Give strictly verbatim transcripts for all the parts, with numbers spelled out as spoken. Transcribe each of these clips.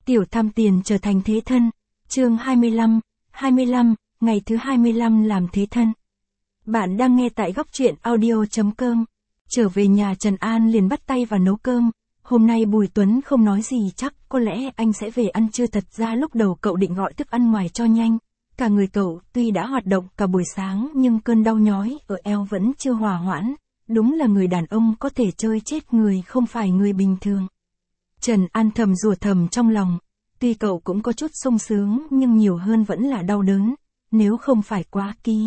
Tiểu tham tiền trở thành thế thân. Chương hai mươi lăm, hai mươi lăm, ngày thứ hai mươi lăm làm thế thân. Bạn đang nghe tại góc truyện audio.com. Trở về nhà Trần An liền bắt tay vào nấu cơm. Hôm nay Bùi Tuấn không nói gì, chắc có lẽ anh sẽ về ăn trưa. Thật ra lúc đầu cậu định gọi thức ăn ngoài cho nhanh. Cả người cậu tuy đã hoạt động cả buổi sáng nhưng cơn đau nhói ở eo vẫn chưa hòa hoãn. Đúng là người đàn ông có thể chơi chết người, không phải người bình thường. Trần An thầm rủa thầm trong lòng. Tuy cậu cũng có chút sung sướng nhưng nhiều hơn vẫn là đau đớn. Nếu không phải quá ký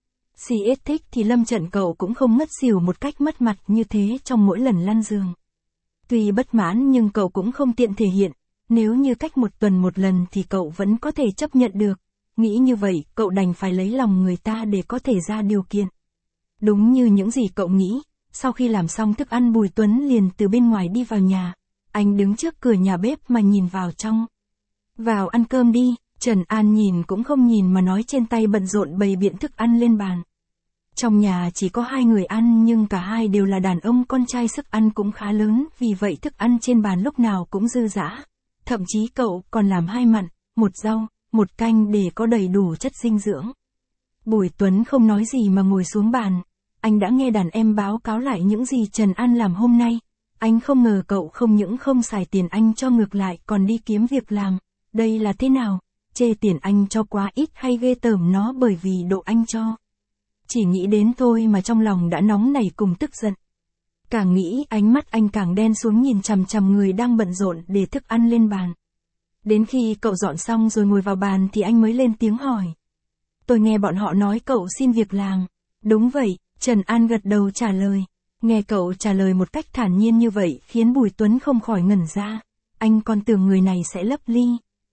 xê ét thích thì lâm trận cậu cũng không ngất xỉu một cách mất mặt như thế trong mỗi lần lăn giường. Tuy bất mãn nhưng cậu cũng không tiện thể hiện. Nếu như cách một tuần một lần thì cậu vẫn có thể chấp nhận được. Nghĩ như vậy, cậu đành phải lấy lòng người ta để có thể ra điều kiện. Đúng như những gì cậu nghĩ, sau khi làm xong thức ăn Bùi Tuấn liền từ bên ngoài đi vào nhà. Anh đứng trước cửa nhà bếp mà nhìn vào trong. Vào ăn cơm đi, Trần An nhìn cũng không nhìn mà nói, trên tay bận rộn bày biện thức ăn lên bàn. Trong nhà chỉ có hai người ăn nhưng cả hai đều là đàn ông, con trai sức ăn cũng khá lớn, vì vậy thức ăn trên bàn lúc nào cũng dư dả. Thậm chí cậu còn làm hai mặn, một rau, một canh để có đầy đủ chất dinh dưỡng. Bùi Tuấn không nói gì mà ngồi xuống bàn. Anh đã nghe đàn em báo cáo lại những gì Trần An làm hôm nay. Anh không ngờ cậu không những không xài tiền anh cho, ngược lại còn đi kiếm việc làm. Đây là thế nào? Chê tiền anh cho quá ít hay ghê tởm nó bởi vì độ anh cho? Chỉ nghĩ đến thôi mà trong lòng đã nóng nảy cùng tức giận. Càng nghĩ ánh mắt anh càng đen xuống, nhìn chằm chằm người đang bận rộn để thức ăn lên bàn. Đến khi cậu dọn xong rồi ngồi vào bàn thì anh mới lên tiếng hỏi. Tôi nghe bọn họ nói cậu xin việc làm. Đúng vậy, Trần An gật đầu trả lời. Nghe cậu trả lời một cách thản nhiên như vậy khiến Bùi Tuấn không khỏi ngẩn ra. Anh còn tưởng người này sẽ lấp ly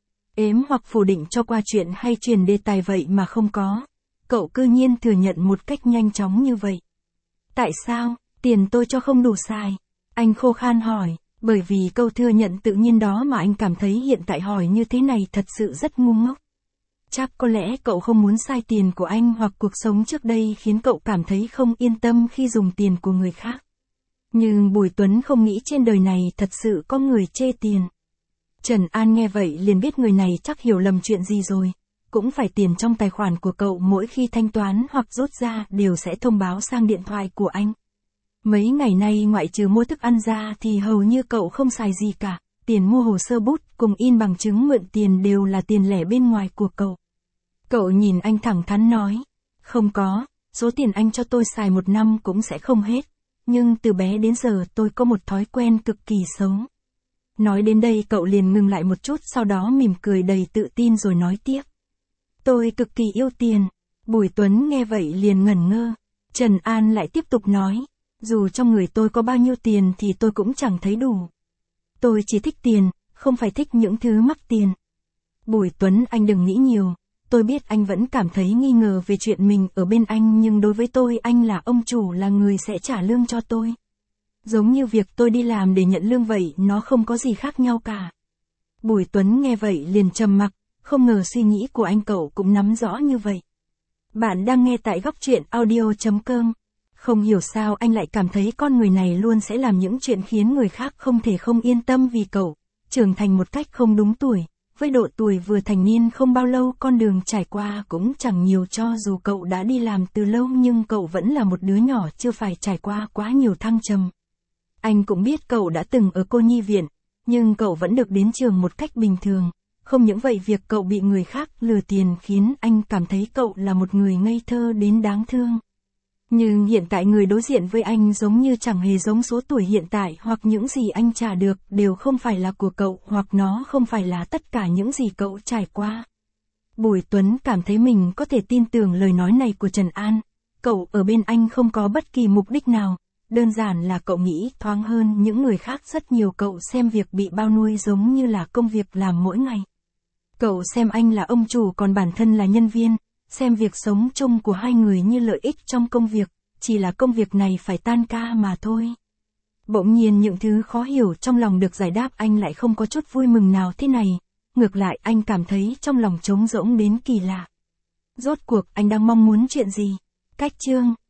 ếm hoặc phủ định cho qua chuyện hay truyền đề tài, vậy mà không có. Cậu cư nhiên thừa nhận một cách nhanh chóng như vậy. Tại sao? Tiền tôi cho không đủ xài. Anh khô khan hỏi. Bởi vì câu thừa nhận tự nhiên đó mà anh cảm thấy hiện tại hỏi như thế này thật sự rất ngu ngốc. Chắc có lẽ cậu không muốn sai tiền của anh, hoặc cuộc sống trước đây khiến cậu cảm thấy không yên tâm khi dùng tiền của người khác. Nhưng Bùi Tuấn không nghĩ trên đời này thật sự có người chê tiền. Trần An nghe vậy liền biết người này chắc hiểu lầm chuyện gì rồi. Cũng phải tiền trong tài khoản của cậu mỗi khi thanh toán hoặc rút ra đều sẽ thông báo sang điện thoại của anh. Mấy ngày nay ngoại trừ mua thức ăn ra thì hầu như cậu không xài gì cả. Tiền mua hồ sơ bút cùng in bằng chứng mượn tiền đều là tiền lẻ bên ngoài của cậu. Cậu nhìn anh thẳng thắn nói. Không có, số tiền anh cho tôi xài một năm cũng sẽ không hết. Nhưng từ bé đến giờ tôi có một thói quen cực kỳ xấu. Nói đến đây cậu liền ngừng lại một chút, sau đó mỉm cười đầy tự tin rồi nói tiếp. Tôi cực kỳ yêu tiền. Bùi Tuấn nghe vậy liền ngẩn ngơ. Trần An lại tiếp tục nói. Dù trong người tôi có bao nhiêu tiền thì tôi cũng chẳng thấy đủ. Tôi chỉ thích tiền, không phải thích những thứ mắc tiền. Bùi Tuấn, anh đừng nghĩ nhiều. Tôi biết anh vẫn cảm thấy nghi ngờ về chuyện mình ở bên anh, nhưng đối với tôi anh là ông chủ, là người sẽ trả lương cho tôi. Giống như việc tôi đi làm để nhận lương vậy, nó không có gì khác nhau cả. Bùi Tuấn nghe vậy liền trầm mặc, không ngờ suy nghĩ của anh cậu cũng nắm rõ như vậy. Bạn đang nghe tại góc truyện audio.com. Không hiểu sao anh lại cảm thấy con người này luôn sẽ làm những chuyện khiến người khác không thể không yên tâm vì cậu. Trưởng thành một cách không đúng tuổi. Với độ tuổi vừa thành niên không bao lâu, con đường trải qua cũng chẳng nhiều, cho dù cậu đã đi làm từ lâu nhưng cậu vẫn là một đứa nhỏ chưa phải trải qua quá nhiều thăng trầm. Anh cũng biết cậu đã từng ở cô nhi viện, nhưng cậu vẫn được đến trường một cách bình thường. Không những vậy, việc cậu bị người khác lừa tiền khiến anh cảm thấy cậu là một người ngây thơ đến đáng thương. Nhưng hiện tại người đối diện với anh giống như chẳng hề giống số tuổi hiện tại, hoặc những gì anh trả được đều không phải là của cậu, hoặc nó không phải là tất cả những gì cậu trải qua. Bùi Tuấn cảm thấy mình có thể tin tưởng lời nói này của Trần An. Cậu ở bên anh không có bất kỳ mục đích nào. Đơn giản là cậu nghĩ thoáng hơn những người khác rất nhiều. Cậu xem việc bị bao nuôi giống như là công việc làm mỗi ngày. Cậu xem anh là ông chủ còn bản thân là nhân viên. Xem việc sống chung của hai người như lợi ích trong công việc, chỉ là công việc này phải tan ca mà thôi. Bỗng nhiên những thứ khó hiểu trong lòng được giải đáp, anh lại không có chút vui mừng nào thế này. Ngược lại anh cảm thấy trong lòng trống rỗng đến kỳ lạ. Rốt cuộc anh đang mong muốn chuyện gì? Cách chương